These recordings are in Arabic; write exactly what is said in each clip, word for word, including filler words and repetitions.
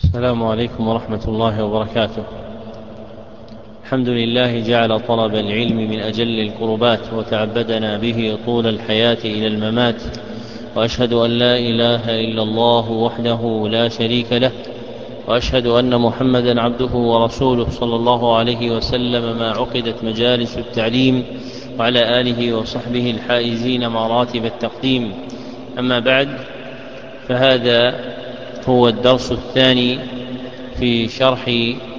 السلام عليكم ورحمة الله وبركاته. الحمد لله جعل طلب العلم من أجل القربات وتعبدنا به طول الحياة إلى الممات، وأشهد أن لا إله إلا الله وحده لا شريك له، وأشهد أن محمدا عبده ورسوله صلى الله عليه وسلم ما عقدت مجالس التعليم، وعلى آله وصحبه الحائزين مراتب التقديم. أما بعد، فهذا هو الدرس الثاني في شرح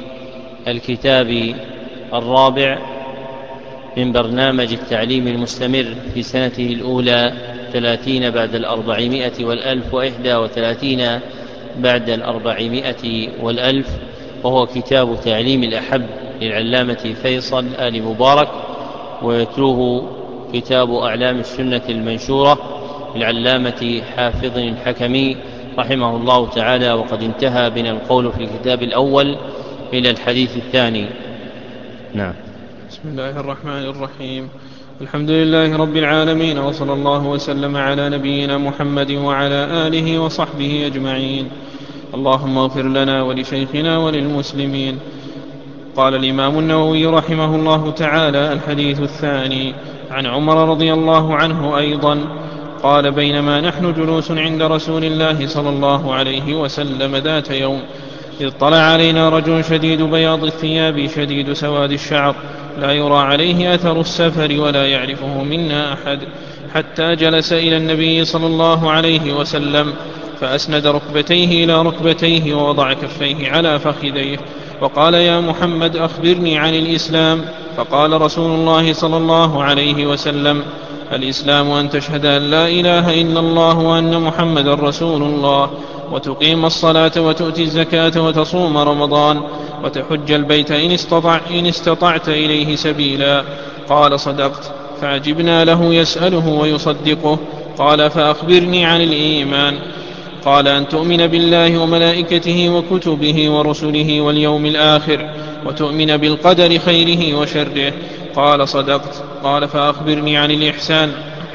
الكتاب الرابع من برنامج التعليم المستمر في سنته الأولى، ثلاثين بعد الأربعمائة والألف وإحدى وثلاثين بعد الأربعمائة والألف، وهو كتاب تعليم الأحب للعلامة فيصل آل مبارك، ويتلوه كتاب أعلام السنة المنشورة للعلامة حافظ الحكمي رحمه الله تعالى. وقد انتهى بنا القول في الكتاب الأول إلى الحديث الثاني. نعم. بسم الله الرحمن الرحيم. الحمد لله رب العالمين، وصلى الله وسلم على نبينا محمد وعلى آله وصحبه أجمعين. اللهم اغفر لنا ولشيخنا وللمسلمين. قال الإمام النووي رحمه الله تعالى: الحديث الثاني عن عمر رضي الله عنه أيضا قال: بينما نحن جلوس عند رسول الله صلى الله عليه وسلم ذات يوم، إذ طلع علينا رجل شديد بياض الثياب شديد سواد الشعر، لا يرى عليه أثر السفر ولا يعرفه منا أحد، حتى جلس إلى النبي صلى الله عليه وسلم فأسند ركبتيه إلى ركبتيه ووضع كفيه على فخذيه وقال: يا محمد، أخبرني عن الإسلام. فقال رسول الله صلى الله عليه وسلم: الإسلام أن تشهد أن لا إله إلا الله وأن محمد رسول الله، وتقيم الصلاة وتؤتي الزكاة وتصوم رمضان وتحج البيت إن, استطع إن استطعت إليه سبيلا. قال: صدقت. فعجبنا له يسأله ويصدقه. قال: فأخبرني عن الإيمان. قال: أن تؤمن بالله وملائكته وكتبه ورسله واليوم الآخر، وتؤمن بالقدر خيره وشره. قال: صدقت. قال: فأخبرني عن الإحسان.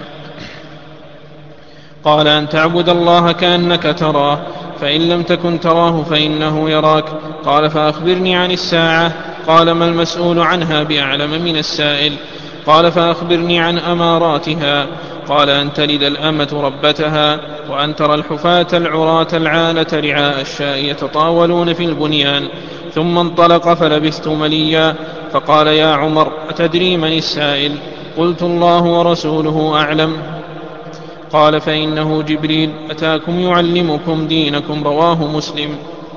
قال: أن تعبد الله كأنك تراه، فإن لم تكن تراه فإنه يراك. قال: فأخبرني عن الساعة. قال: ما المسؤول عنها بأعلم من السائل. قال: فأخبرني عن أماراتها. قال: أن تلد الأمة ربتها، وأن ترى الحفاة العراة العالة رعاء الشاء يتطاولون في البنيان. ثم انطلق فلبثت مليا، فقال: يا عمر، أتدري من السائل؟ قلت: الله ورسوله أعلم. قال: فإنه جبريل أتاكم يعلمكم دينكم. رواه مسلم.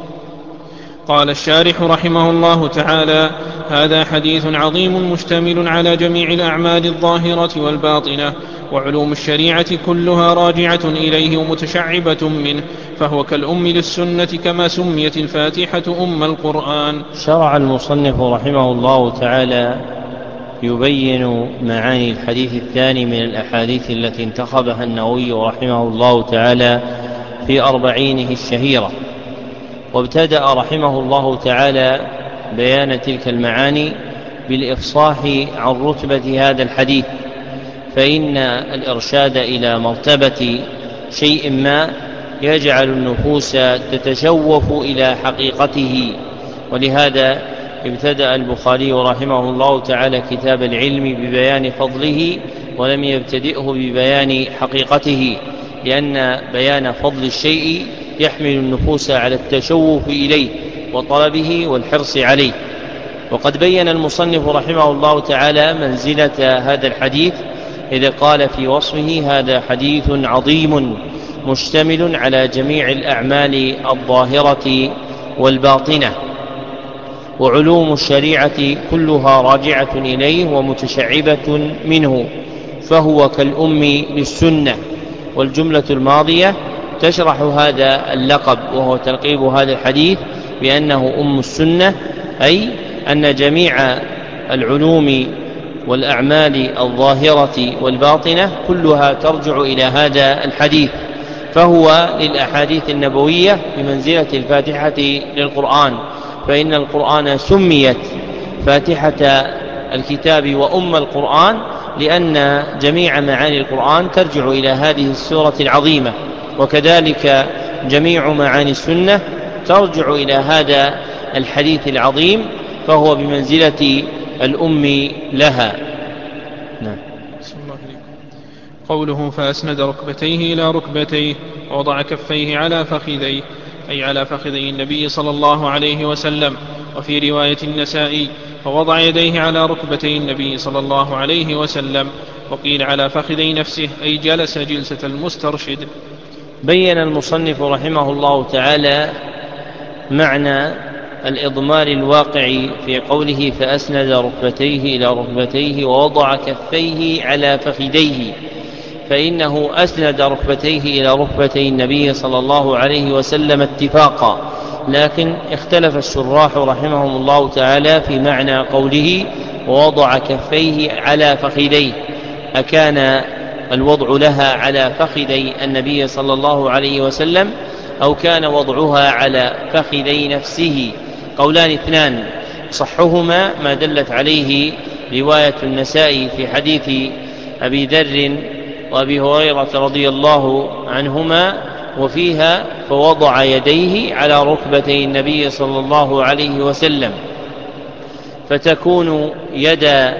قال الشارح رحمه الله تعالى: هذا حديث عظيم مشتمل على جميع الأعمال الظاهرة والباطنة، وعلوم الشريعة كلها راجعة إليه ومتشعبة منه، فهو كالأم للسنة، كما سميت الفاتحة أم القرآن. شرع المصنف رحمه الله تعالى يبين معاني الحديث الثاني من الأحاديث التي انتخبها النووي رحمه الله تعالى في أربعينه الشهيرة، وابتدأ رحمه الله تعالى بيان تلك المعاني بالإفصاح عن رتبة هذا الحديث، فإن الإرشاد إلى مرتبة شيء ما يجعل النفوس تتشوف إلى حقيقته، ولهذا ابتدأ البخاري رحمه الله تعالى كتاب العلم ببيان فضله، ولم يبتدئه ببيان حقيقته، لأن بيان فضل الشيء يحمل النفوس على التشوف إليه وطلبه والحرص عليه. وقد بين المصنف رحمه الله تعالى منزلة هذا الحديث إذا قال في وصفه: هذا حديث عظيم مشتمل على جميع الأعمال الظاهرة والباطنة، وعلوم الشريعة كلها راجعة إليه ومتشعبة منه، فهو كالأم للسنة. والجملة الماضية تشرح هذا اللقب، وهو تلقيب هذا الحديث بأنه أم السنة، أي أن جميع العلوم والأعمال الظاهرة والباطنة كلها ترجع إلى هذا الحديث، فهو للأحاديث النبوية بمنزلة الفاتحة للقرآن، فإن القرآن سميت فاتحة الكتاب وأم القرآن لأن جميع معاني القرآن ترجع إلى هذه السورة العظيمة. وكذلك جميع معاني السنة ترجع إلى هذا الحديث العظيم، فهو بمنزلة الأم لها. نعم. قوله فأسند ركبتيه إلى ركبتيه ووضع كفيه على فخذيه، أي على فخذي النبي صلى الله عليه وسلم. وفي رواية النسائي فوضع يديه على ركبتي النبي صلى الله عليه وسلم. وقيل على فخذي نفسه، أي جلس جلسة المسترشد. بين المصنف رحمه الله تعالى معنى الإضمار الواقع في قوله فأسند ركبتيه إلى ركبتيه ووضع كفيه على فخذيه، فإنه أسند ركبتيه إلى ركبتي النبي صلى الله عليه وسلم اتفاقا، لكن اختلف الشراح رحمهم الله تعالى في معنى قوله ووضع كفيه على فخذيه، أكان الوضع لها على فخذي النبي صلى الله عليه وسلم أو كان وضعها على فخذي نفسه؟ قولان اثنان، صحهما ما دلت عليه رواية النسائي في حديث أبي ذر وأبي هريرة رضي الله عنهما، وفيها فوضع يديه على ركبتي النبي صلى الله عليه وسلم، فتكون يد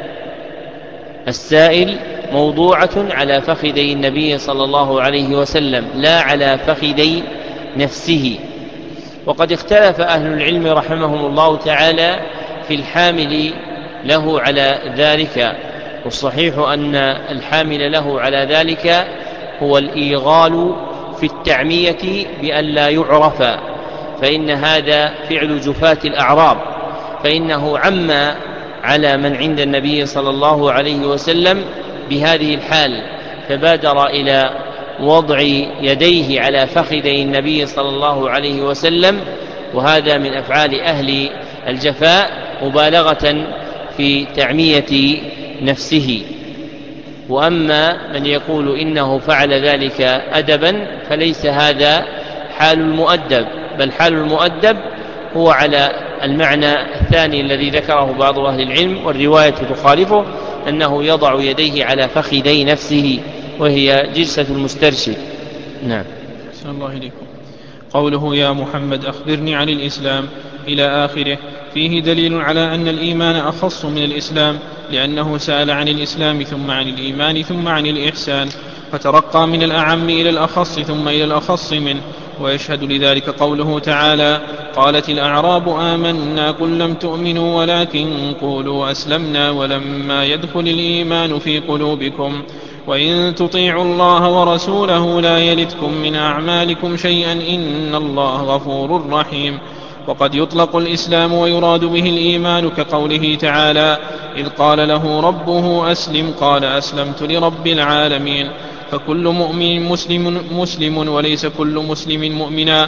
السائل موضوعة على فخذي النبي صلى الله عليه وسلم لا على فخذي نفسه. وقد اختلف أهل العلم رحمهم الله تعالى في الحامل له على ذلك، والصحيح أن الحامل له على ذلك هو الإيغال في التعمية بأن لا يعرف، فإن هذا فعل جفاة الأعراب، فإنه عم على من عند النبي صلى الله عليه وسلم بهذه الحال، فبادر إلى وضع يديه على فخذي النبي صلى الله عليه وسلم، وهذا من أفعال أهل الجفاء مبالغة في تعمية نفسه. وأما من يقول إنه فعل ذلك أدبا فليس هذا حال المؤدب، بل حال المؤدب هو على المعنى الثاني الذي ذكره بعض أهل العلم، والرواية تخالفه، أنه يضع يديه على فخذي نفسه وهي جلسة المسترشد. نعم. أحسن الله إليكم. قوله يا محمد أخبرني عن الإسلام إلى آخره فيه دليل على أن الإيمان أخص من الإسلام، لأنه سأل عن الإسلام ثم عن الإيمان ثم عن الإحسان، فترقى من الأعم إلى الأخص ثم إلى الأخص منه. ويشهد لذلك قوله تعالى قالت الأعراب آمنا قل لم تؤمنوا ولكن قولوا أسلمنا ولما يدخل الإيمان في قلوبكم وإن تطيعوا الله ورسوله لا يلتكم من أعمالكم شيئا إن الله غفور رحيم. وقد يطلق الإسلام ويراد به الإيمان، كقوله تعالى إذ قال له ربه أسلم قال أسلمت لرب العالمين. فكل مؤمن مسلم, مسلم وليس كل مسلم مؤمنا.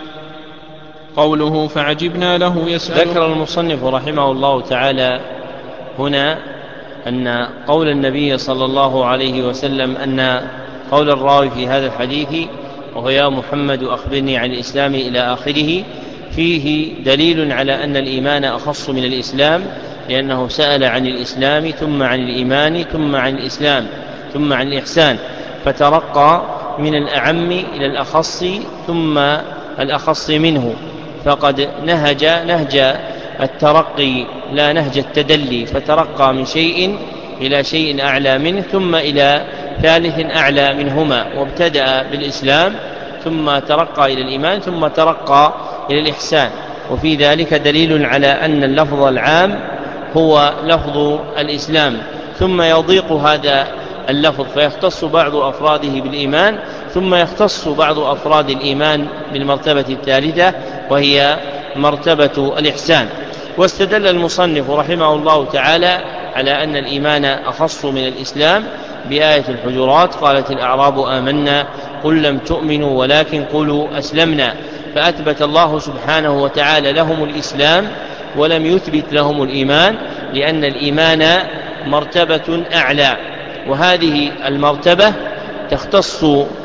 قوله فعجبنا له يسأل. ذكر المصنف رحمه الله تعالى هنا أن قول النبي صلى الله عليه وسلم، أن قول الراوي في هذا الحديث وهو يا محمد أخبرني عن الإسلام إلى آخره فيه دليل على أن الإيمان أخص من الإسلام، لأنه سأل عن الإسلام ثم عن الإيمان ثم عن الإسلام ثم عن الإحسان، فترقى من الأعم إلى الأخص ثم الأخص منه، فقد نهج نهج الترقي لا نهج التدلي، فترقى من شيء إلى شيء أعلى منه ثم إلى ثالث أعلى منهما، وابتدأ بالإسلام ثم ترقى إلى الإيمان ثم ترقى إلى الإحسان. وفي ذلك دليل على أن اللفظ العام هو لفظ الإسلام، ثم يضيق هذا اللفظ فيختص بعض أفراده بالإيمان، ثم يختص بعض أفراد الإيمان بالمرتبة الثالثة وهي مرتبة الإحسان. واستدل المصنف رحمه الله تعالى على أن الإيمان أخص من الإسلام بآية الحجرات قالت الأعراب آمنا قل لم تؤمنوا ولكن قولوا أسلمنا، فأثبت الله سبحانه وتعالى لهم الإسلام ولم يثبت لهم الإيمان، لأن الإيمان مرتبة أعلى، وهذه المرتبة تختص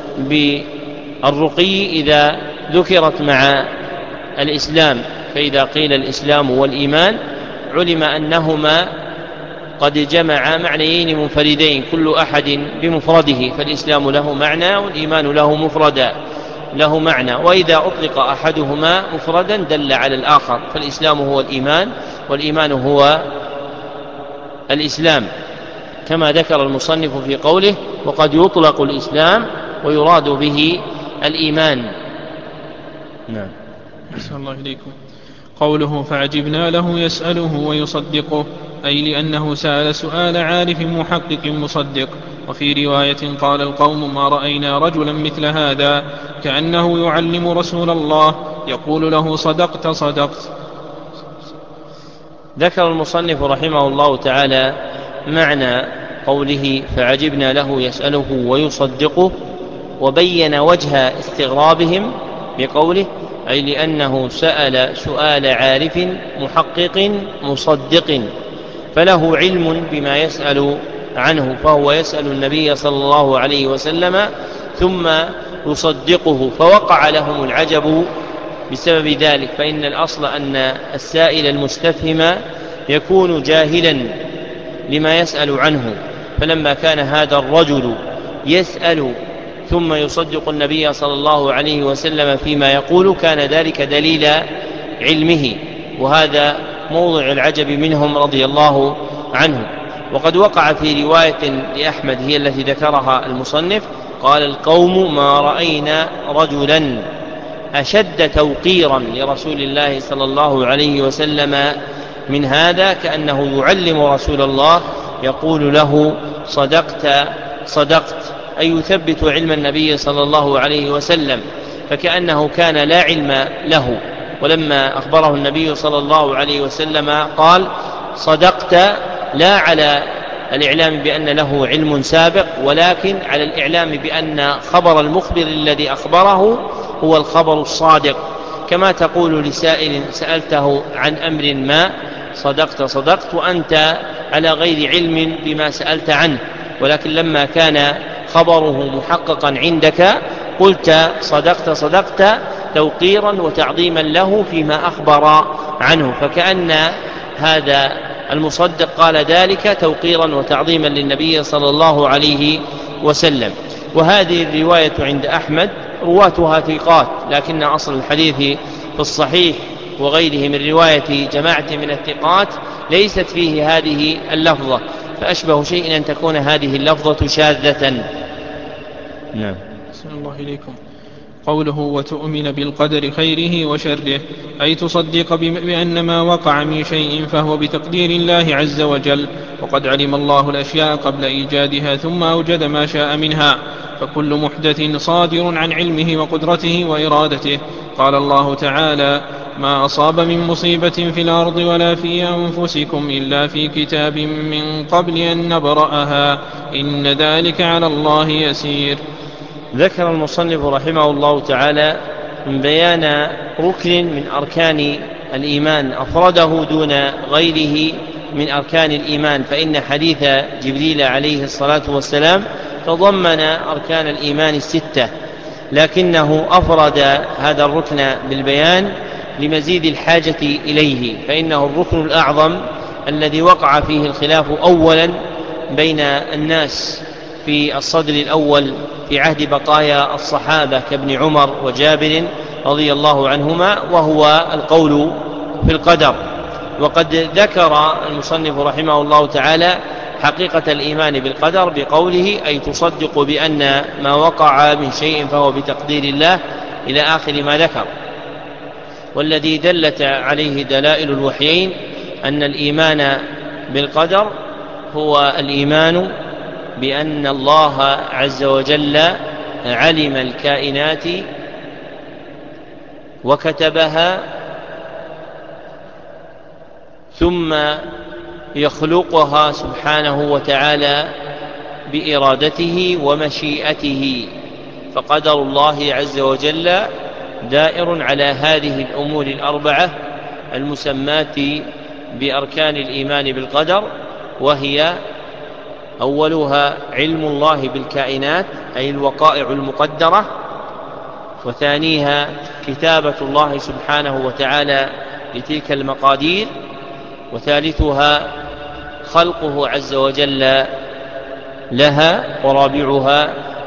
بالرقي إذا ذكرت مع الإسلام، فإذا قيل الإسلام والإيمان علم أنهما قد جمع معنيين منفردين كل أحد بمفرده، فالإسلام له معنى والإيمان له مفردا. له معنى، وإذا أطلق أحدهما مفردا دل على الآخر، فالإسلام هو الإيمان والإيمان هو الإسلام، كما ذكر المصنف في قوله: وقد يطلق الإسلام ويراد به الإيمان. نعم. أحسن الله إليكم. قوله: فعجبنا له يسأله ويصدقه، أي لأنه سأل سؤال عارف محقق مصدق. وفي رواية: قال القوم: ما رأينا رجلا مثل هذا، كأنه يعلم رسول الله يقول له: صدقت صدقت. ذكر المصنف رحمه الله تعالى معنى قوله: فعجبنا له يسأله ويصدقه، وبين وجه استغرابهم بقوله: أي لأنه سأل سؤال عارف محقق مصدق، فله علم بما يسأل عنه، فهو يسأل النبي صلى الله عليه وسلم ثم يصدقه، فوقع لهم العجب بسبب ذلك، فإن الأصل أن السائل المستفهم يكون جاهلا لما يسأل عنه، فلما كان هذا الرجل يسأل ثم يصدق النبي صلى الله عليه وسلم فيما يقول، كان ذلك دليل علمه، وهذا موضع العجب منهم رضي الله عنه. وقد وقع في رواية لأحمد هي التي ذكرها المصنف: قال القوم: ما رأينا رجلا أشد توقيرا لرسول الله صلى الله عليه وسلم من هذا، كأنه يعلم رسول الله يقول له: صدقت صدقت، أي يثبت علم النبي صلى الله عليه وسلم، فكأنه كان لا علم له، ولما أخبره النبي صلى الله عليه وسلم قال: صدقت، لا على الإعلام بأن له علم سابق، ولكن على الإعلام بأن خبر المخبر الذي أخبره هو الخبر الصادق، كما تقول لسائل سألته عن أمر ما: صدقت صدقت، وأنت على غير علم بما سألت عنه، ولكن لما كان خبره محققا عندك قلت صدقت صدقت توقيرا وتعظيما له فيما أخبر عنه، فكأن هذا المصدق قال ذلك توقيرا وتعظيما للنبي صلى الله عليه وسلم. وهذه الرواية عند أحمد رواتها ثقات، لكن أصل الحديث في الصحيح وغيره من رواية جماعة من الثقات ليست فيه هذه اللفظة، فأشبه شيء أن تكون هذه اللفظة شاذة. نعم. بسم الله إليكم. قوله: وتؤمن بالقدر خيره وشره، أي تصدق بأن ما وقع من شيء فهو بتقدير الله عز وجل، وقد علم الله الأشياء قبل إيجادها ثم أوجد ما شاء منها، فكل محدث صادر عن علمه وقدرته وإرادته. قال الله تعالى: ما أصاب من مصيبة في الأرض ولا في أنفسكم إلا في كتاب من قبل أن نبرأها إن ذلك على الله يسير. ذكر المصنف رحمه الله تعالى من بيان ركن من أركان الإيمان أفرده دون غيره من أركان الإيمان، فإن حديث جبريل عليه الصلاة والسلام تضمن أركان الإيمان الستة، لكنه أفرد هذا الركن بالبيان لمزيد الحاجة إليه، فإنه الركن الأعظم الذي وقع فيه الخلاف أولا بين الناس في الصدر الأول في عهد بقايا الصحابة كابن عمر وجابر رضي الله عنهما، وهو القول في القدر. وقد ذكر المصنف رحمه الله تعالى حقيقة الإيمان بالقدر بقوله: أي تصدق بأن ما وقع من شيء فهو بتقدير الله، إلى آخر ما ذكر. والذي دلت عليه دلائل الوحيين أن الإيمان بالقدر هو الإيمان بأن الله عز وجل علم الكائنات وكتبها ثم يخلقها سبحانه وتعالى بإرادته ومشيئته، فقدر الله عز وجل دائر على هذه الأمور الأربعة المسمات بأركان الإيمان بالقدر، وهي: أولها علم الله بالكائنات أي الوقائع المقدرة، وثانيها كتابة الله سبحانه وتعالى لتلك المقادير، وثالثها خلقه عز وجل لها، ورابعها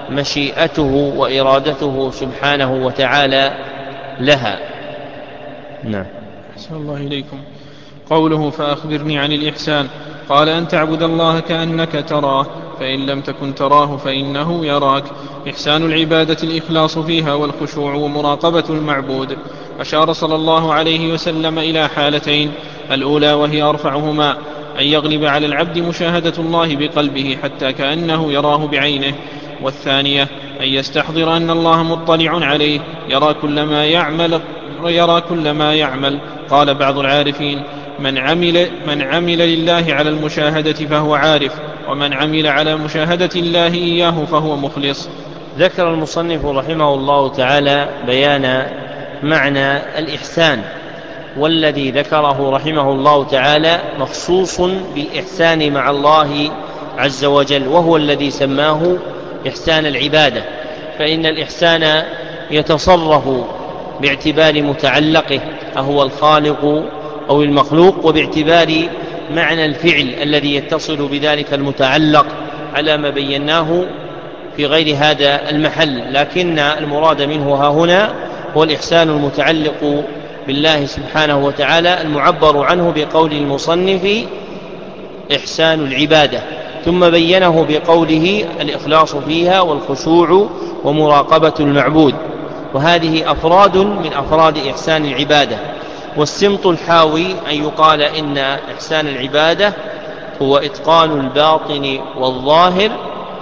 مشيئته وإرادته سبحانه وتعالى لها. نعم. أحسن الله إليكم. قوله فأخبرني عن الإحسان، قال أن تعبد الله كأنك تراه فإن لم تكن تراه فإنه يراك. إحسان العبادة الإخلاص فيها والخشوع ومراقبة المعبود. أشار صلى الله عليه وسلم إلى حالتين: الأولى وهي أرفعهما أن يغلب على العبد مشاهدة الله بقلبه حتى كأنه يراه بعينه، والثانية أن يستحضر أن الله مطلع عليه يرى كل ما يعمل, يرى كل ما يعمل. قال بعض العارفين: من عمل, من عمل لله على المشاهدة فهو عارف، ومن عمل على مشاهدة الله إياه فهو مخلص. ذكر المصنف رحمه الله تعالى بيان معنى الإحسان، والذي ذكره رحمه الله تعالى مخصوص بالإحسان مع الله عز وجل، وهو الذي سماه إحسان العبادة. فإن الإحسان يتصرف باعتبار متعلقه أهو الخالق أو المخلوق، وباعتبار معنى الفعل الذي يتصل بذلك المتعلق على ما بيناه في غير هذا المحل. لكن المراد منه ها هنا هو الإحسان المتعلق بالله سبحانه وتعالى، المعبر عنه بقول المصنف إحسان العبادة، ثم بينه بقوله الإخلاص فيها والخشوع ومراقبة المعبود. وهذه أفراد من أفراد إحسان العبادة. والسمط الحاوي أن يقال إن إحسان العبادة هو إتقان الباطن والظاهر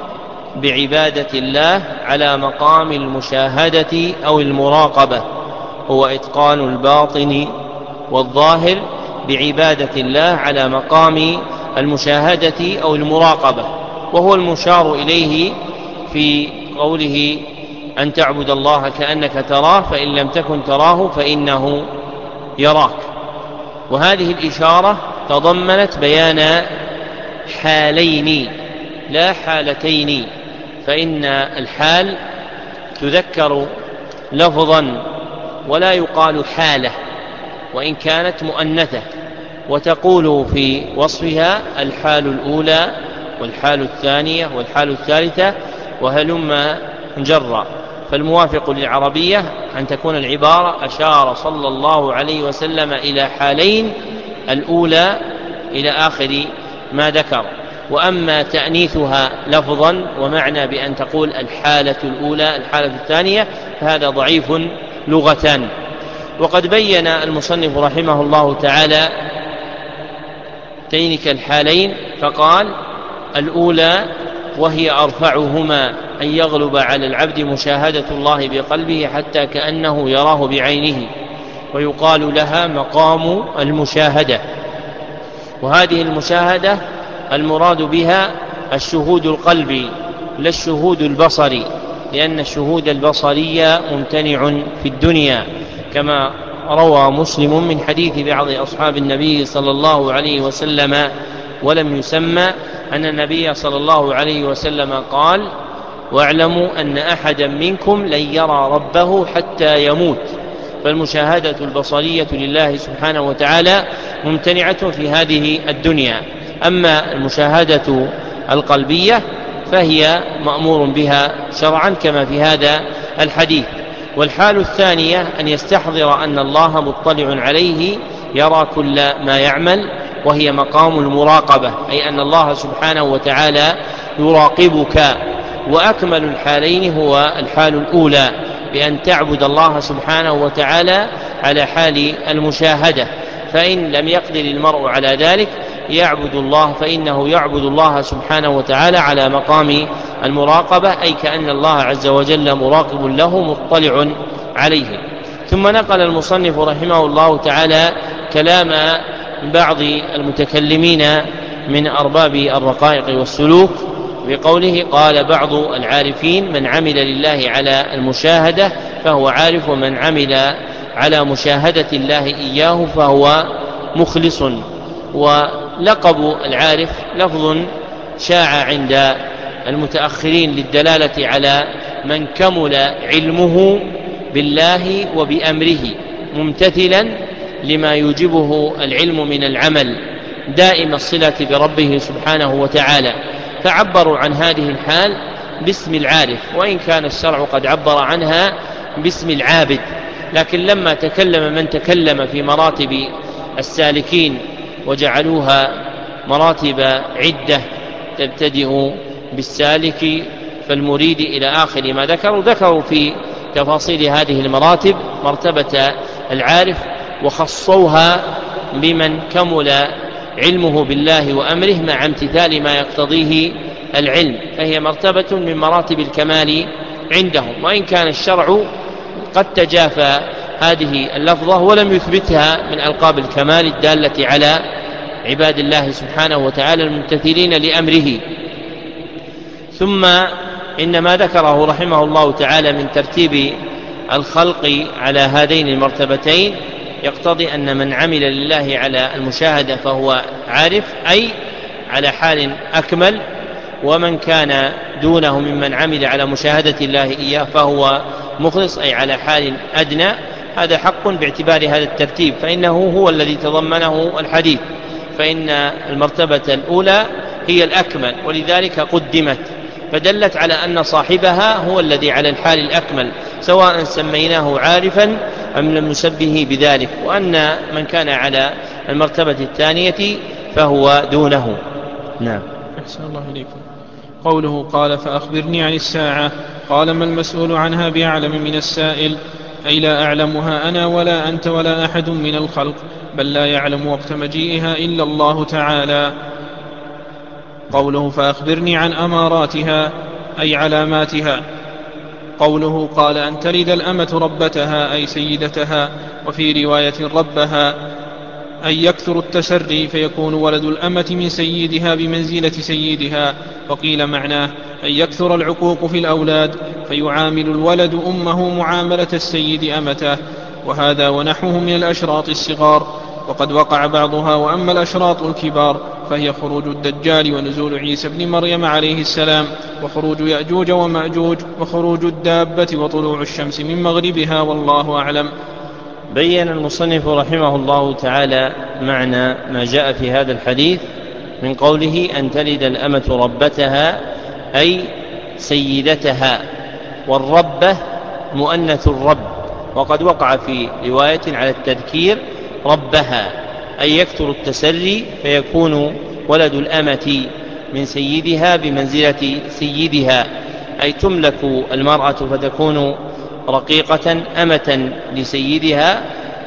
بعبادة الله على مقام المشاهدة أو المراقبة. هو إتقان الباطن والظاهر بعبادة الله على مقام المشاهدة أو المراقبة، وهو المشار إليه في قوله أن تعبد الله كأنك تراه فإن لم تكن تراه فإنه يراك. وهذه الإشارة تضمنت بيان حالين لا حالتين، فإن الحال تذكر لفظا ولا يقال حالة وإن كانت مؤنثة، وتقول في وصفها الحال الأولى والحال الثانية والحال الثالثة وهلم جرا. فالموافق للعربية أن تكون العبارة أشار صلى الله عليه وسلم إلى حالين، الأولى إلى آخر ما ذكر. وأما تأنيثها لفظا ومعنى بأن تقول الحالة الأولى الحالة الثانية فهذا ضعيف لغة. وقد بين المصنف رحمه الله تعالى تينك الحالين فقال: الأولى وهي أرفعهما أن يغلب على العبد مشاهدة الله بقلبه حتى كأنه يراه بعينه، ويقال لها مقام المشاهدة. وهذه المشاهدة المراد بها الشهود القلبي لا الشهود البصري، لأن الشهود البصري ممتنع في الدنيا، كما روى مسلم من حديث بعض أصحاب النبي صلى الله عليه وسلم ولم يسمى أن النبي صلى الله عليه وسلم قال: واعلموا أن أحدا منكم لن يرى ربه حتى يموت. فالمشاهدة البصرية لله سبحانه وتعالى ممتنعة في هذه الدنيا. أما المشاهدة القلبية فهي مأمور بها شرعا كما في هذا الحديث. والحال الثانية أن يستحضر أن الله مطلع عليه يرى كل ما يعمل، وهي مقام المراقبة، أي أن الله سبحانه وتعالى يراقبك. وأكمل الحالين هو الحال الأولى بأن تعبد الله سبحانه وتعالى على حال المشاهدة، فإن لم يقدر المرء على ذلك يعبد الله فإنه يعبد الله سبحانه وتعالى على مقام المراقبة، أي كأن الله عز وجل مراقب له مطلع عليه. ثم نقل المصنف رحمه الله تعالى كلام بعض المتكلمين من أرباب الرقائق والسلوك بقوله: قال بعض العارفين: من عمل لله على المشاهدة فهو عارف، ومن عمل على مشاهدة الله إياه فهو مخلص. ولقب العارف لفظ شاع عند المتأخرين للدلالة على من كمل علمه بالله وبأمره ممتثلا لما يوجبه العلم من العمل دائم الصلة بربه سبحانه وتعالى. فعبروا عن هذه الحال باسم العارف، وإن كان الشرع قد عبر عنها باسم العابد. لكن لما تكلم من تكلم في مراتب السالكين وجعلوها مراتب عدة تبتدئ بالسالك فالمريد إلى آخر ما ذكروا، ذكروا في تفاصيل هذه المراتب مرتبة العارف، وخصوها بمن كمل علمه بالله وأمره مع امتثال ما يقتضيه العلم، فهي مرتبة من مراتب الكمال عندهم. وإن كان الشرع قد تجافى هذه اللفظة ولم يثبتها من ألقاب الكمال الدالة على عباد الله سبحانه وتعالى الممتثلين لأمره. ثم إن ما ذكره رحمه الله تعالى من ترتيب الخلق على هذين المرتبتين يقتضي أن من عمل لله على المشاهدة فهو عارف، أي على حال أكمل، ومن كان دونه ممن عمل على مشاهدة الله إياه فهو مخلص، أي على حال أدنى. هذا حق باعتبار هذا الترتيب، فإنه هو الذي تضمنه الحديث، فإن المرتبة الأولى هي الأكمل ولذلك قدمت، فدلت على أن صاحبها هو الذي على الحال الأكمل سواء سميناه عارفا أم لم نسبه بذلك، وأن من كان على المرتبة الثانية فهو دونه. نعم. أحسن الله إليكم. قوله قال فأخبرني عن الساعة، قال ما المسؤول عنها بأعلم من السائل، أي لا أعلمها أنا ولا أنت ولا أحد من الخلق، بل لا يعلم وقت مجيئها إلا الله تعالى. قوله فأخبرني عن أماراتها أي علاماتها. قوله قال أن تلد الأمة ربتها أي سيدتها، وفي رواية ربها أي يكثر التسري فيكون ولد الأمة من سيدها بمنزلة سيدها. وقيل معناه أن يكثر العقوق في الأولاد فيعامل الولد أمه معاملة السيد أمته، وهذا ونحوه من الأشراط الصغار، وقد وقع بعضها. وأما الأشراط الكبار فهي خروج الدجال ونزول عيسى بن مريم عليه السلام وخروج يأجوج ومأجوج وخروج الدابة وطلوع الشمس من مغربها، والله أعلم. بين المصنف رحمه الله تعالى معنى ما جاء في هذا الحديث من قوله أن تلد الأمة ربتها أي سيدتها، والربة مؤنث الرب، وقد وقع في رواية على التذكير ربها، أي يكثر التسري فيكون ولد الأمة من سيدها بمنزلة سيدها، أي تملك المرأة فتكون رقيقة أمة لسيدها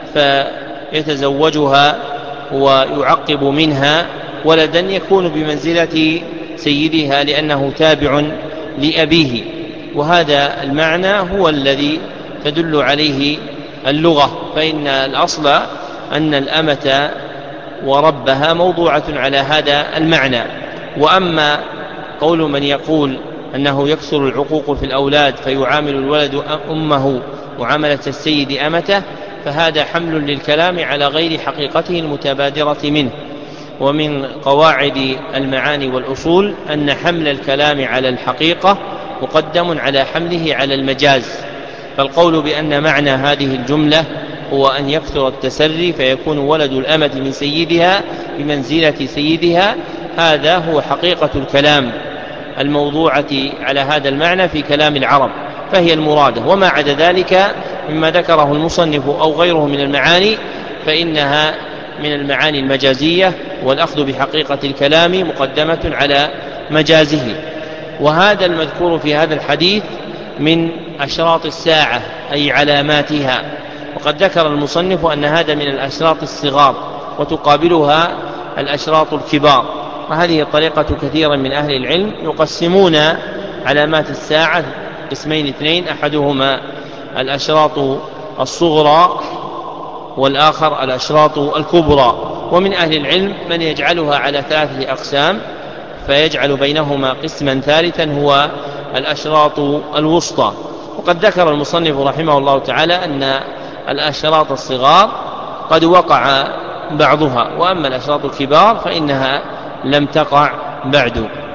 فيتزوجها ويعقب منها ولدا يكون بمنزلة سيدها لأنه تابع لأبيه. وهذا المعنى هو الذي تدل عليه اللغة، فإن الأصل أن الأمة وربها موضوعة على هذا المعنى. وأما قول من يقول أنه يكثر العقوق في الأولاد فيعامل الولد أمه معاملة السيد أمته، فهذا حمل للكلام على غير حقيقته المتبادرة منه. ومن قواعد المعاني والأصول أن حمل الكلام على الحقيقة مقدم على حمله على المجاز، فالقول بأن معنى هذه الجملة هو أن يكثر التسري فيكون ولد الأمة من سيدها بمنزلة سيدها، هذا هو حقيقة الكلام الموضوعة على هذا المعنى في كلام العرب، فهي المرادة. وما عدا ذلك مما ذكره المصنف أو غيره من المعاني فإنها من المعاني المجازية، والأخذ بحقيقة الكلام مقدمة على مجازه. وهذا المذكور في هذا الحديث من أشراط الساعة أي علاماتها، وقد ذكر المصنف أن هذا من الأشراط الصغار وتقابلها الأشراط الكبار، وهذه طريقة كثيرا من أهل العلم يقسمون علامات الساعة قسمين اثنين، أحدهما الأشراط الصغرى والآخر الأشراط الكبرى. ومن أهل العلم من يجعلها على ثلاثة أقسام فيجعل بينهما قسما ثالثا هو الأشراط الوسطى. وقد ذكر المصنف رحمه الله تعالى أن الأشراط الصغار قد وقع بعضها، وأما الأشراط الكبار فإنها لم تقع بعد.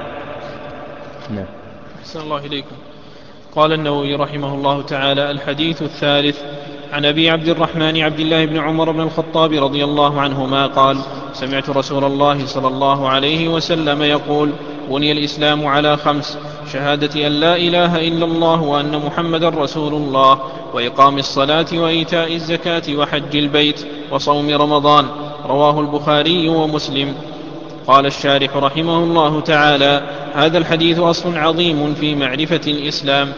نعم. أحسن الله إليكم. قال النووي رحمه الله تعالى: الحديث الثالث عن أبي عبد الرحمن عبد الله بن عمر بن الخطاب رضي الله عنهما قال: سمعت رسول الله صلى الله عليه وسلم يقول: بني الإسلام على خمس، شهادة أن لا إله إلا الله وأن محمدا رسول الله، وإقام الصلاة وإيتاء الزكاة وحج البيت وصوم رمضان. رواه البخاري ومسلم. قال الشارح رحمه الله تعالى: هذا الحديث أصل عظيم في معرفة الإسلام.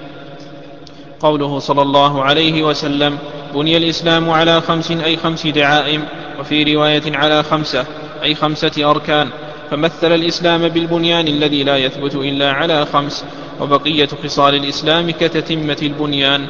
قوله صلى الله عليه وسلم: بني الإسلام على خمس أي خمس دعائم، وفي رواية على خمسة أي خمسة أركان، فمثل الإسلام بالبنيان الذي لا يثبت إلا على خمس، وبقية خصال الإسلام كتتمة البنيان.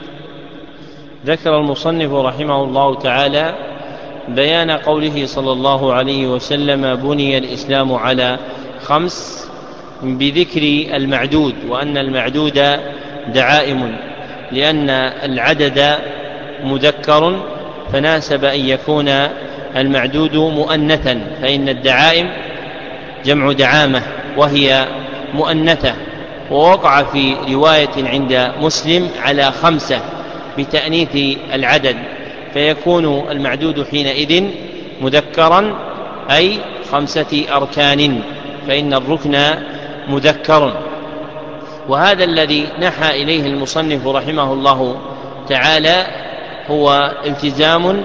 ذكر المصنف رحمه الله تعالى بيان قوله صلى الله عليه وسلم: بني الإسلام على خمس، بذكر المعدود، وأن المعدود دعائم، لأن العدد مذكر فناسب أن يكون المعدود مؤنثا، فإن الدعائم جمع دعامة وهي مؤنثة. ووقع في رواية عند مسلم على خمسة بتأنيث العدد، فيكون المعدود حينئذ مذكرا أي خمسة أركان، فإن الركن مذكر. وهذا الذي نحى إليه المصنف رحمه الله تعالى هو التزام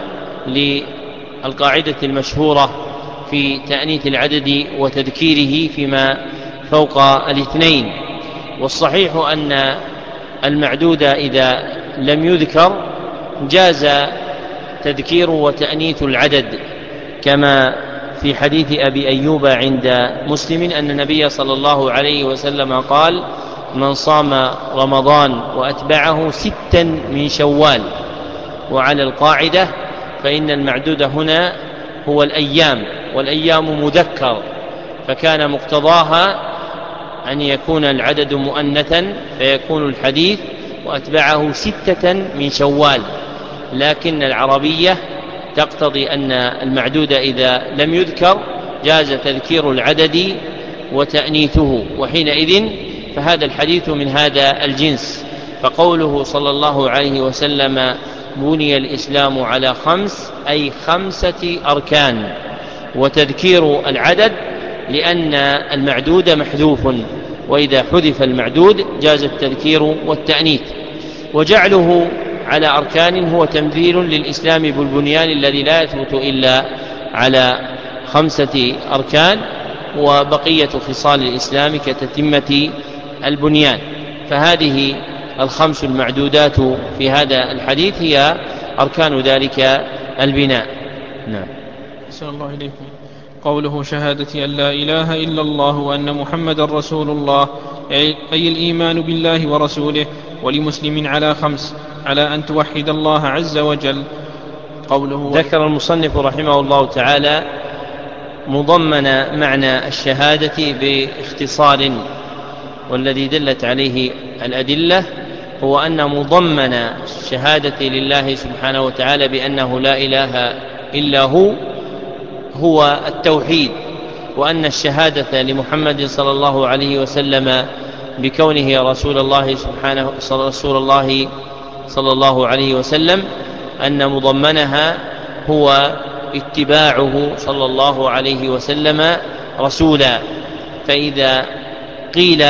للقاعدة المشهورة في تأنيث العدد وتذكيره فيما فوق الاثنين. والصحيح أن المعدود إذا لم يذكر جاز تذكير وتأنيث العدد، كما في حديث أبي أيوب عند مسلم أن النبي صلى الله عليه وسلم قال: من صام رمضان وأتبعه ستا من شوال. وعلى القاعدة فإن المعدود هنا هو الأيام، والأيام مذكر، فكان مقتضاها أن يكون العدد مؤنثا، فيكون الحديث وأتبعه ستة من شوال. لكن العربية تقتضي أن المعدود إذا لم يذكر جاز تذكير العدد وتأنيثه، وحينئذ فهذا الحديث من هذا الجنس. فقوله صلى الله عليه وسلم: بني الإسلام على خمس أي خمسة أركان، وتذكير العدد لأن المعدود محذوف، وإذا حذف المعدود جاز التذكير والتأنيث. وجعله على أركان هو تمثيل للإسلام بالبنيان الذي لا يثبت إلا على خمسة أركان، وبقية خصال الإسلام كتتمة البنيان. فهذه الخمس المعدودات في هذا الحديث هي أركان ذلك البناء. نعم. أحسن الله إليكم. قوله: شهادة أن لا إله إلا الله وأن محمد رسول الله، أي الإيمان بالله ورسوله. ولمسلم على خمس، على أن توحد الله عز وجل. قوله: ذكر المصنف رحمه الله تعالى مضمن معنى الشهادة باختصار، والذي دلت عليه الأدلة هو أن مضمن الشهادة لله سبحانه وتعالى بأنه لا إله إلا هو هو التوحيد، وأن الشهادة لمحمد صلى الله عليه وسلم بكونه رسول الله سبحانه رسول الله صلى الله عليه وسلم أن مضمنها هو اتباعه صلى الله عليه وسلم رسولا. فإذا قيل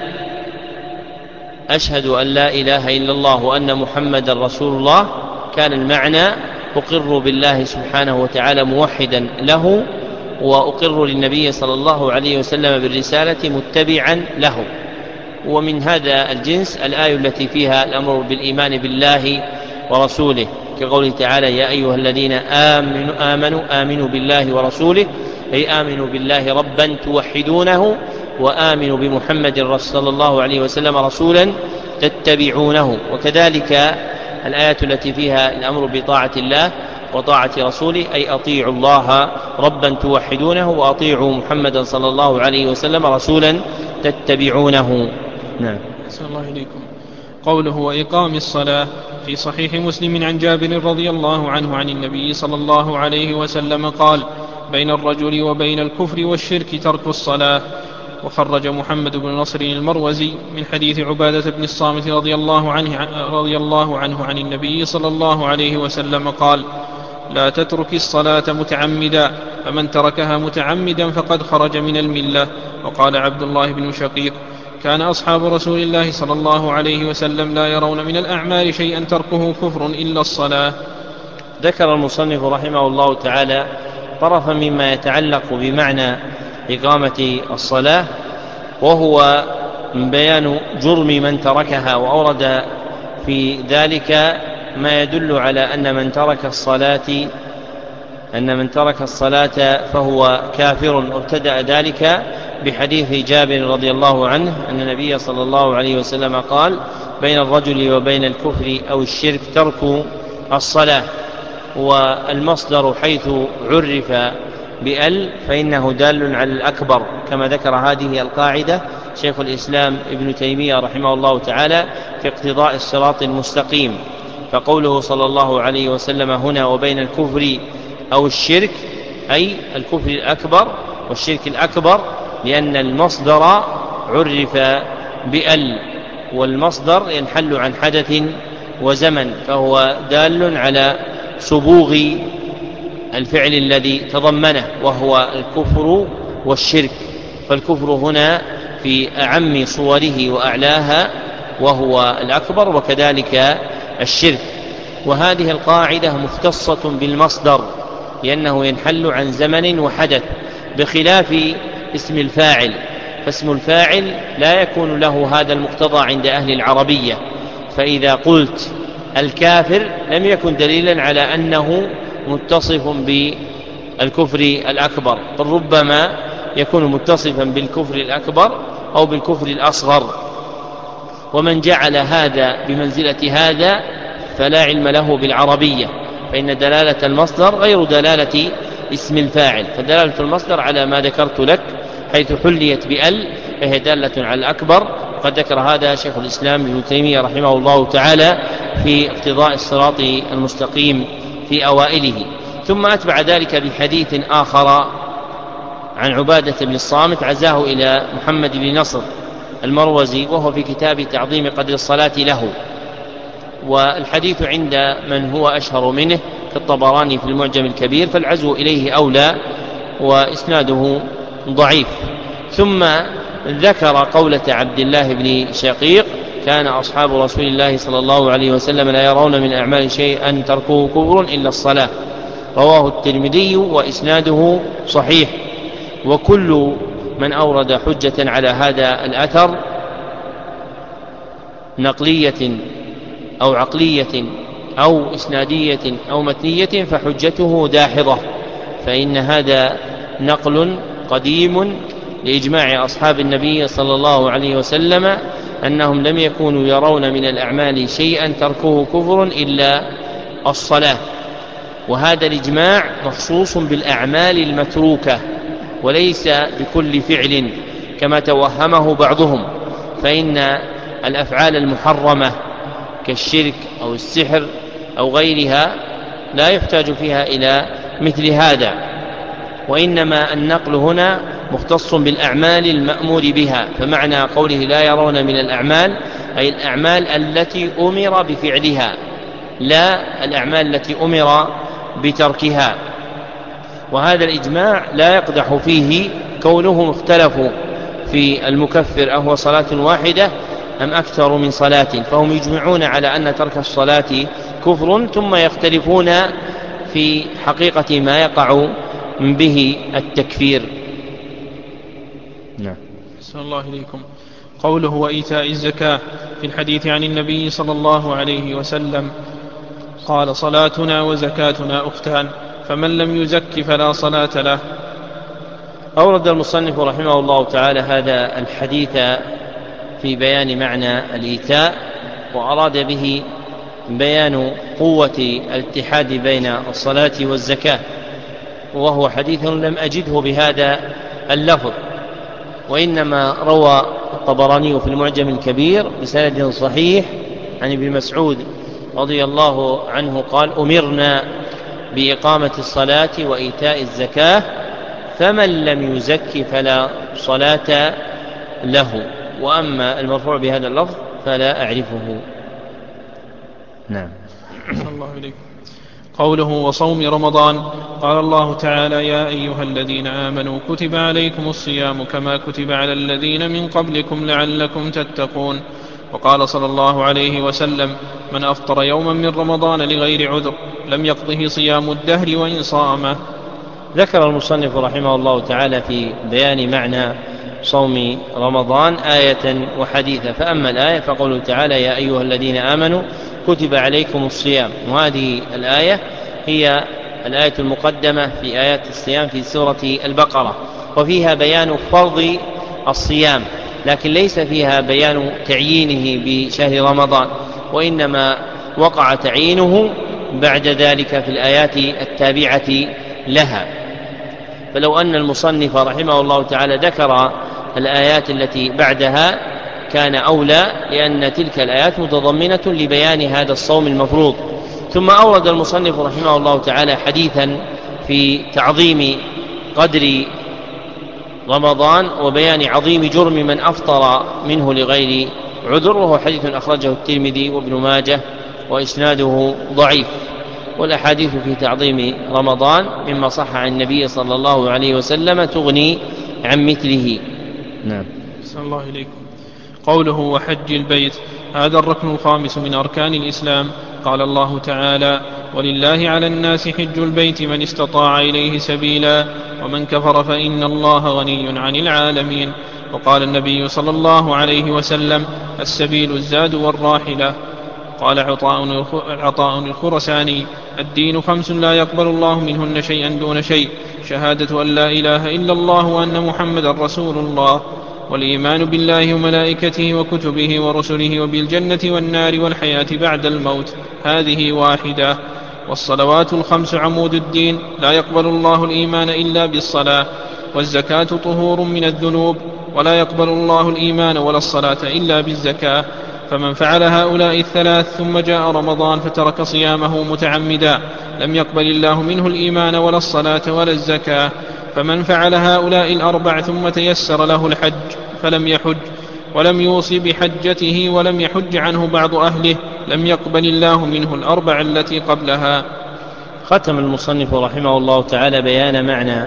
أشهد أن لا إله إلا الله وأن محمد رسول الله كان المعنى أقر بالله سبحانه وتعالى موحدا له، وأقر للنبي صلى الله عليه وسلم بالرسالة متبعا له. ومن هذا الجنس الآية التي فيها الأمر بالإيمان بالله ورسوله، كقوله تعالى: يا أيها الذين آمنوا آمنوا آمنوا بالله ورسوله، أي آمنوا بالله ربا توحدونه، وآمنوا بمحمد صلى الله عليه وسلم رسولا تتبعونه. وكذلك الآية التي فيها الأمر بطاعة الله وطاعة رسوله، أي أطيعوا الله ربا توحدونه، وأطيعوا محمدا صلى الله عليه وسلم رسولا تتبعونه. نعم. أحسن الله إليكم. قوله: وإقام الصلاة، في صحيح مسلم عن جابر رضي الله عنه عن النبي صلى الله عليه وسلم قال: بين الرجل وبين الكفر والشرك ترك الصلاة. وخرج محمد بن نصر المروزي من حديث عبادة بن الصامت رضي الله عنه رضي الله عنه عن النبي صلى الله عليه وسلم قال: لا تترك الصلاة متعمدا، فمن تركها متعمدا فقد خرج من الملة. وقال عبد الله بن شقيق: كان أصحاب رسول الله صلى الله عليه وسلم لا يرون من الأعمال شيئا تركه كفر إلا الصلاة. ذكر المصنف رحمه الله تعالى طرفا مما يتعلق بمعنى إقامة الصلاة، وهو بيان جرم من تركها، وأورد في ذلك ما يدل على أن من ترك الصلاة أن من ترك الصلاة فهو كافر. ابتدأ ذلك بحديث جابر رضي الله عنه أن النبي صلى الله عليه وسلم قال: بين الرجل وبين الكفر أو الشرك ترك الصلاة. والمصدر حيث عرف بأل فإنه دال على الأكبر، كما ذكر هذه القاعدة شيخ الإسلام ابن تيمية رحمه الله تعالى في اقتضاء الصراط المستقيم. فقوله صلى الله عليه وسلم هنا وبين الكفر أو الشرك أي الكفر الأكبر والشرك الأكبر، لأن المصدر عرف بأل، والمصدر ينحل عن حدث وزمن، فهو دال على سبوغ الفعل الذي تضمنه وهو الكفر والشرك. فالكفر هنا في أعم صوره وأعلاها وهو الأكبر، وكذلك الشرك. وهذه القاعدة مختصة بالمصدر لأنه ينحل عن زمن وحدث، بخلاف اسم الفاعل، فاسم الفاعل لا يكون له هذا المقتضى عند أهل العربية. فإذا قلت الكافر لم يكن دليلا على أنه متصف بالكفر الأكبر، بل ربما يكون متصفا بالكفر الأكبر أو بالكفر الأصغر. ومن جعل هذا بمنزلة هذا فلا علم له بالعربية، فإن دلالة المصدر غير دلالة اسم الفاعل، فدلالة المصدر على ما ذكرت لك حيث حليت بأل فهي دالة على الأكبر. وقد ذكر هذا شيخ الإسلام ابن تيمية رحمه الله تعالى في اقتضاء الصراط المستقيم في أوائله. ثم أتبع ذلك بحديث آخر عن عبادة بن الصامت عزاه إلى محمد بن نصر المروزي، وهو في كتاب تعظيم قدر الصلاة له، والحديث عند من هو أشهر منه كالطبراني في المعجم الكبير، فالعزو إليه أولى، وإسناده ضعيف. ثم ذكر قولة عبد الله بن شقيق: كان أصحاب رسول الله صلى الله عليه وسلم لا يرون من أعمال شيئا تركوه كفر إلا الصلاة، رواه الترمذي وإسناده صحيح. وكل من أورد حجة على هذا الأثر نقلية أو عقلية أو إسنادية أو متنية فحجته داحضة، فإن هذا نقل قديم لإجماع أصحاب النبي صلى الله عليه وسلم أنهم لم يكونوا يرون من الأعمال شيئا تركوه كفر إلا الصلاة. وهذا الإجماع مخصوص بالأعمال المتروكة وليس بكل فعل كما توهمه بعضهم، فإن الأفعال المحرمة كالشرك أو السحر أو غيرها لا يحتاج فيها إلى مثل هذا، وإنما النقل هنا مختص بالأعمال المأمور بها. فمعنى قوله لا يرون من الأعمال أي الأعمال التي أمر بفعلها، لا الأعمال التي أمر بتركها. وهذا الإجماع لا يقدح فيه كونهم اختلفوا في المكفر أهو صلاة واحدة أم أكثر من صلاة، فهم يجمعون على أن ترك الصلاة كفر، ثم يختلفون في حقيقة ما يقع به التكفير. نعم. أحسن الله إليكم. قوله وإيتاء الزكاة في الحديث عن النبي صلى الله عليه وسلم قال: صلاتنا وزكاتنا أختان، فمن لم يزك فلا صلاة له. أورد المصنف رحمه الله تعالى هذا الحديث في بيان معنى الإيتاء، وأراد به بيان قوة الاتحاد بين الصلاة والزكاة، وهو حديث لم أجده بهذا اللفظ، وإنما روى الطبراني في المعجم الكبير بسند صحيح عن ابن مسعود رضي الله عنه قال: أمرنا بإقامة الصلاة وإيتاء الزكاة، فمن لم يزك فلا صلاة له. وأما المرفوع بهذا اللفظ فلا أعرفه. نعم. صلى الله عليه. قوله وصوم رمضان. قال الله تعالى يا أيها الذين آمنوا كتب عليكم الصيام كما كتب على الذين من قبلكم لعلكم تتقون. وقال صلى الله عليه وسلم من أفطر يوما من رمضان لغير عذر لم يقضه صيام الدهر وإن صامه. ذكر المصنف رحمه الله تعالى في بيان معنى صوم رمضان آية وحديثا. فأما الآية فقوله تعالى يا أيها الذين آمنوا كتب عليكم الصيام، وهذه الآية هي الآية المقدمة في آيات الصيام في سورة البقرة، وفيها بيان فرض الصيام، لكن ليس فيها بيان تعيينه بشهر رمضان، وإنما وقع تعيينه بعد ذلك في الآيات التابعة لها. فلو أن المصنف رحمه الله تعالى ذكر الآيات التي بعدها كان أولى، لأن تلك الآيات متضمنة لبيان هذا الصوم المفروض. ثم أورد المصنف رحمه الله تعالى حديثا في تعظيم قدر رمضان وبيان عظيم جرم من أفطر منه لغير عذر، وهو حديث أخرجه الترمذي وابن ماجه وإسناده ضعيف. والأحاديث في تعظيم رمضان مما صح عن النبي صلى الله عليه وسلم تغني عن مثله. نعم. صلى الله عليكم. قوله وحج البيت، هذا الركن الخامس من أركان الإسلام. قال الله تعالى ولله على الناس حج البيت من استطاع إليه سبيلا ومن كفر فإن الله غني عن العالمين. وقال النبي صلى الله عليه وسلم السبيل الزاد والراحلة. قال عطاء الخرساني الدين خمس لا يقبل الله منهن شيئا دون شيء، شهادة أن لا إله إلا الله وأن محمد رسول الله، والإيمان بالله وملائكته وكتبه ورسله وبالجنة والنار والحياة بعد الموت، هذه واحدة. والصلوات الخمس عمود الدين، لا يقبل الله الإيمان إلا بالصلاة. والزكاة طهور من الذنوب، ولا يقبل الله الإيمان ولا الصلاة إلا بالزكاة. فمن فعل هؤلاء الثلاث ثم جاء رمضان فترك صيامه متعمدا لم يقبل الله منه الإيمان ولا الصلاة ولا الزكاة. فمن فعل هؤلاء الأربع ثم تيسر له الحج فلم يحج ولم يوصي بحجته ولم يحج عنه بعض أهله لم يقبل الله منه الأربع التي قبلها. ختم المصنف رحمه الله تعالى بيان معنى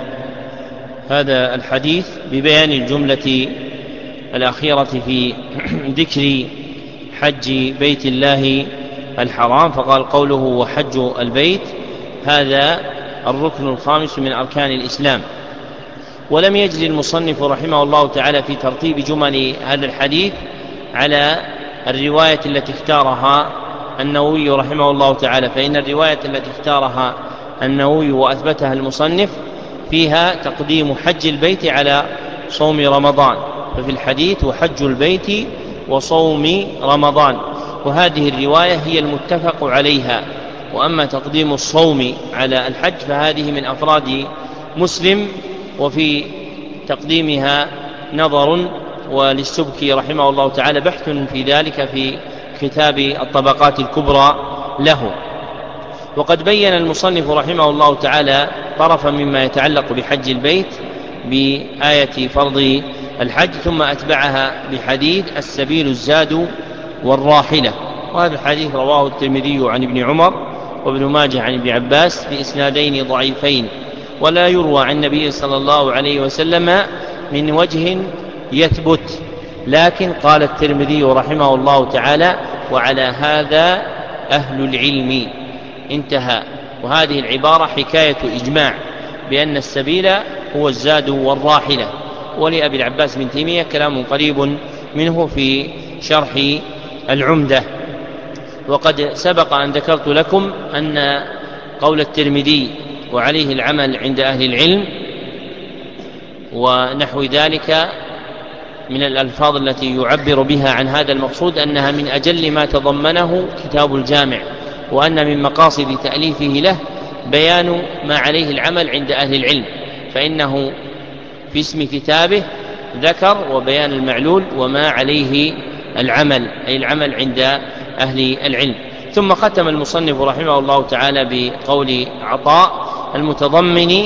هذا الحديث ببيان الجملة الأخيرة في ذكر حج بيت الله الحرام، فقال قوله وحج البيت هذا الركن الخامس من أركان الإسلام. ولم يجري المصنف رحمه الله تعالى في ترتيب جمل هذا الحديث على الرواية التي اختارها النووي رحمه الله تعالى، فإن الرواية التي اختارها النووي وأثبتها المصنف فيها تقديم حج البيت على صوم رمضان، ففي الحديث وحج البيت وصوم رمضان، وهذه الرواية هي المتفق عليها. وأما تقديم الصوم على الحج فهذه من أفراد مسلم، وفي تقديمها نظر، وللسبكي رحمه الله تعالى بحث في ذلك في كتاب الطبقات الكبرى له. وقد بين المصنف رحمه الله تعالى طرفا مما يتعلق بحج البيت بآية فرض الحج، ثم أتبعها بحديث السبيل الزاد والراحلة، وهذا الحديث رواه الترمذي عن ابن عمر وابن ماجه عن ابن عباس بإسنادين ضعيفين، ولا يروى عن النبي صلى الله عليه وسلم من وجه يثبت، لكن قال الترمذي رحمه الله تعالى وعلى هذا أهل العلم، انتهى. وهذه العبارة حكاية إجماع بأن السبيل هو الزاد والراحلة. ولأبي العباس بن تيمية كلام قريب منه في شرح العمدة. وقد سبق أن ذكرت لكم أن قول الترمذي وعليه العمل عند أهل العلم ونحو ذلك من الألفاظ التي يعبر بها عن هذا المقصود أنها من أجل ما تضمنه كتاب الجامع، وأن من مقاصد تأليفه له بيان ما عليه العمل عند أهل العلم، فإنه في اسم كتابه ذكر وبيان المعلول وما عليه العمل، أي العمل عند أهل العلم. ثم ختم المصنف رحمه الله تعالى بقول عطاء المتضمن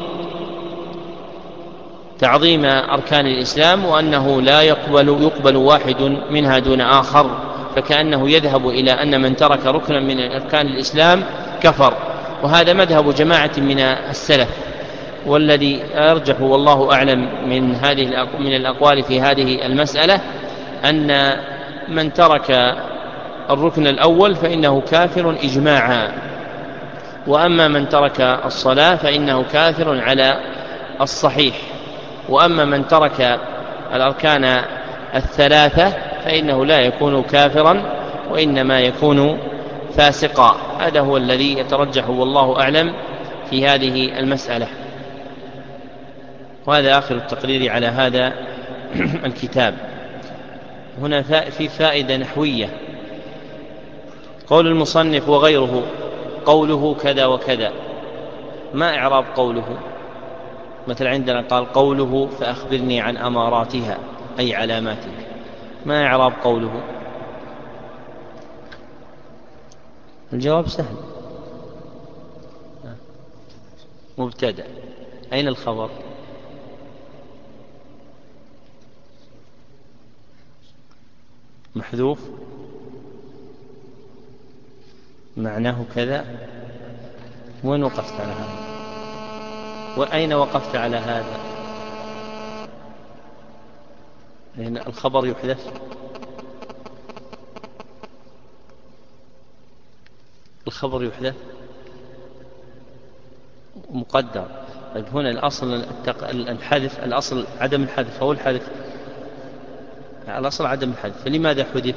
تعظيم أركان الإسلام، وأنه لا يقبل, يقبل واحد منها دون آخر، فكأنه يذهب إلى أن من ترك ركنا من أركان الإسلام كفر، وهذا مذهب جماعة من السلف، والذي أرجح والله أعلم من هذه من الأقوال في هذه المسألة أن من ترك الركن الأول فإنه كافر إجماعا، وأما من ترك الصلاة فإنه كافر على الصحيح، وأما من ترك الأركان الثلاثة فإنه لا يكون كافرا وإنما يكون فاسقا. هذا هو الذي يترجح والله أعلم في هذه المسألة. وهذا آخر التقرير على هذا الكتاب. هنا في فائدة نحوية: قول المصنف وغيره قوله كذا وكذا، ما إعراب قوله؟ مثل عندنا قال قوله فأخبرني عن أماراتها أي علاماتها، ما إعراب قوله؟ الجواب سهل، مبتدأ. أين الخبر؟ محذوف، معناه كذا. وين وقفت على هذا؟ وأين وقفت على هذا؟ لأن الخبر يحذف. الخبر يحذف مقدر. طيب هنا الأصل الحذف، الأصل عدم الحذف، هو الحذف الأصل عدم الحذف، فلماذا حذف؟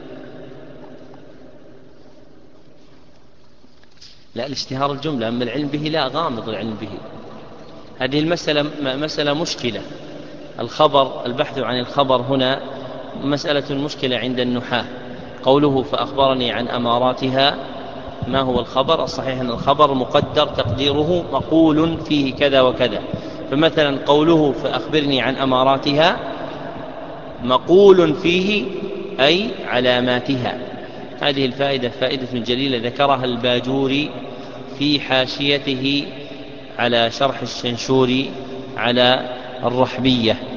لا الاشتهار الجملة، أما العلم به لا، غامض العلم به. هذه المسألة مسألة مشكلة. الخبر، البحث عن الخبر هنا مسألة مشكلة عند النحاة. قوله فأخبرني عن أماراتها، ما هو الخبر؟ الصحيح أن الخبر مقدر تقديره مقول فيه كذا وكذا. فمثلا قوله فأخبرني عن أماراتها مقول فيه أي علاماتها. هذه الفائدة فائدة جليلة ذكرها الباجوري في حاشيته على شرح الشنشوري على الرحبية.